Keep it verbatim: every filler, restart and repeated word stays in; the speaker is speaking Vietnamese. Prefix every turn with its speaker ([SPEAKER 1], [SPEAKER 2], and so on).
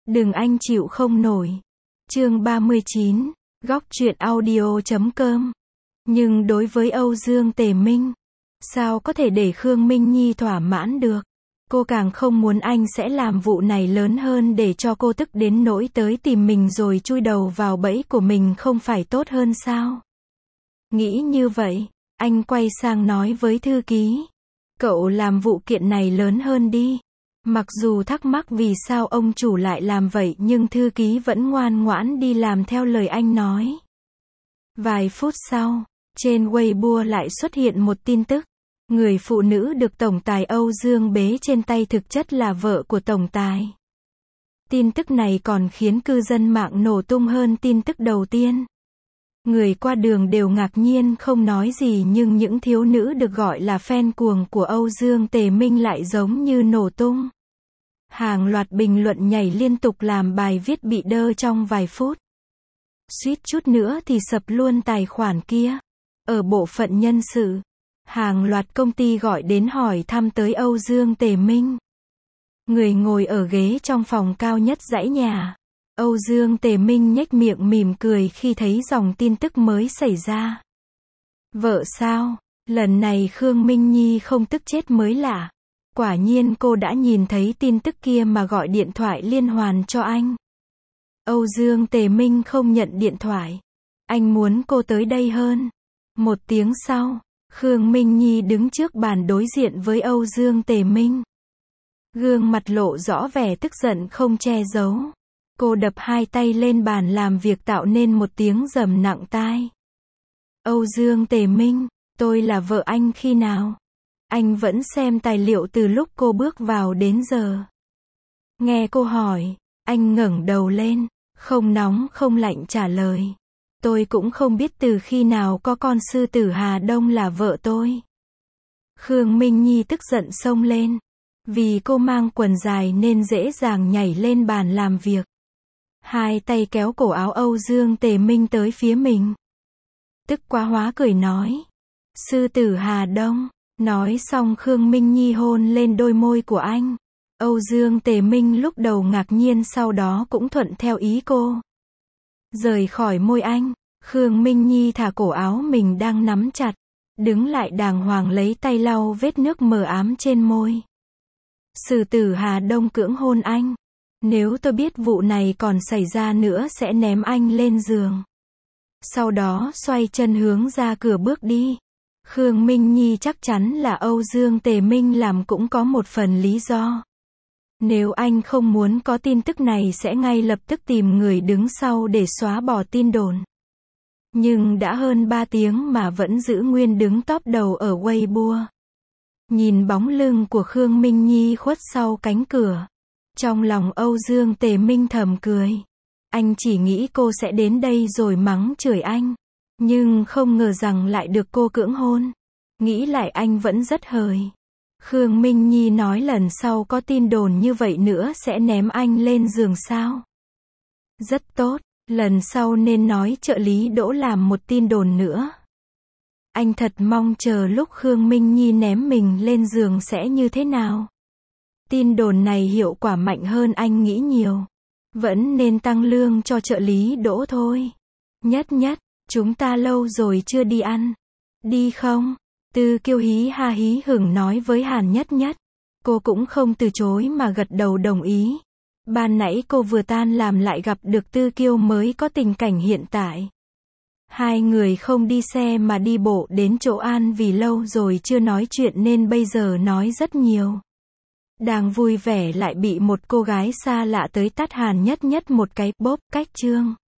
[SPEAKER 1] Đừng anh chịu không nổi. Chương ba mươi chín, góc truyện audio chấm com. Nhưng đối với Âu Dương Tề Minh, sao có thể để Khương Minh Nhi thỏa mãn được? Cô càng không muốn anh sẽ làm vụ này lớn hơn để cho cô tức đến nỗi tới tìm mình rồi chui đầu vào bẫy của mình không phải tốt hơn sao? Nghĩ như vậy, anh quay sang nói với thư ký. Cậu làm vụ kiện này lớn hơn đi. Mặc dù thắc mắc vì sao ông chủ lại làm vậy nhưng thư ký vẫn ngoan ngoãn đi làm theo lời anh nói. Vài phút sau, trên Weibo lại xuất hiện một tin tức. Người phụ nữ được tổng tài Âu Dương bế trên tay thực chất là vợ của tổng tài. Tin tức này còn khiến cư dân mạng nổ tung hơn tin tức đầu tiên. Người qua đường đều ngạc nhiên không nói gì nhưng những thiếu nữ được gọi là fan cuồng của Âu Dương Tề Minh lại giống như nổ tung. Hàng loạt bình luận nhảy liên tục làm bài viết bị đơ trong vài phút. Suýt chút nữa thì sập luôn tài khoản kia. Ở bộ phận nhân sự, hàng loạt công ty gọi đến hỏi thăm tới Âu Dương Tề Minh. Người ngồi ở ghế trong phòng cao nhất dãy nhà. Âu Dương Tề Minh nhếch miệng mỉm cười khi thấy dòng tin tức mới xảy ra. Vợ sao? Lần này Khương Minh Nhi không tức chết mới lạ. Quả nhiên cô đã nhìn thấy tin tức kia mà gọi điện thoại liên hoàn cho anh. Âu Dương Tề Minh không nhận điện thoại. Anh muốn cô tới đây hơn. Một tiếng sau, Khương Minh Nhi đứng trước bàn đối diện với Âu Dương Tề Minh. Gương mặt lộ rõ vẻ tức giận không che giấu. Cô đập hai tay lên bàn làm việc tạo nên một tiếng rầm nặng tai. Âu Dương Tề Minh, tôi là vợ anh khi nào? Anh vẫn xem tài liệu từ lúc cô bước vào đến giờ. Nghe cô hỏi, anh ngẩng đầu lên, không nóng không lạnh trả lời. Tôi cũng không biết từ khi nào có con sư tử Hà Đông là vợ tôi. Khương Minh Nhi tức giận xông lên. Vì cô mang quần dài nên dễ dàng nhảy lên bàn làm việc. Hai tay kéo cổ áo Âu Dương Tề Minh tới phía mình. Tức quá hóa cười nói. Sư tử Hà Đông. Nói xong Khương Minh Nhi hôn lên đôi môi của anh. Âu Dương Tề Minh lúc đầu ngạc nhiên sau đó cũng thuận theo ý cô. Rời khỏi môi anh, Khương Minh Nhi thả cổ áo mình đang nắm chặt. Đứng lại đàng hoàng lấy tay lau vết nước mờ ám trên môi. Sư tử Hà Đông cưỡng hôn anh. Nếu tôi biết vụ này còn xảy ra nữa sẽ ném anh lên giường. Sau đó xoay chân hướng ra cửa bước đi. Khương Minh Nhi chắc chắn là Âu Dương Tề Minh làm cũng có một phần lý do. Nếu anh không muốn có tin tức này sẽ ngay lập tức tìm người đứng sau để xóa bỏ tin đồn. Nhưng đã hơn ba tiếng mà vẫn giữ nguyên đứng top đầu ở Weibo. Nhìn bóng lưng của Khương Minh Nhi khuất sau cánh cửa. Trong lòng Âu Dương Tề Minh thầm cười. Anh chỉ nghĩ cô sẽ đến đây rồi mắng chửi anh. Nhưng không ngờ rằng lại được cô cưỡng hôn. Nghĩ lại anh vẫn rất hời. Khương Minh Nhi nói lần sau có tin đồn như vậy nữa sẽ ném anh lên giường sao. Rất tốt, lần sau nên nói trợ lý Đỗ làm một tin đồn nữa. Anh thật mong chờ lúc Khương Minh Nhi ném mình lên giường sẽ như thế nào. Tin đồn này hiệu quả mạnh hơn anh nghĩ nhiều. Vẫn nên tăng lương cho trợ lý Đỗ thôi. Nhất nhất, chúng ta lâu rồi chưa đi ăn. Đi không? Tư Kiêu hí ha hí hửng nói với Hàn Nhất Nhất. Cô cũng không từ chối mà gật đầu đồng ý. Ban nãy cô vừa tan làm lại gặp được Tư Kiêu mới có tình cảnh hiện tại. Hai người không đi xe mà đi bộ đến chỗ ăn vì lâu rồi chưa nói chuyện nên bây giờ nói rất nhiều. Đang vui vẻ lại bị một cô gái xa lạ tới tát Hàn Nhất Nhất một cái bóp cách chương.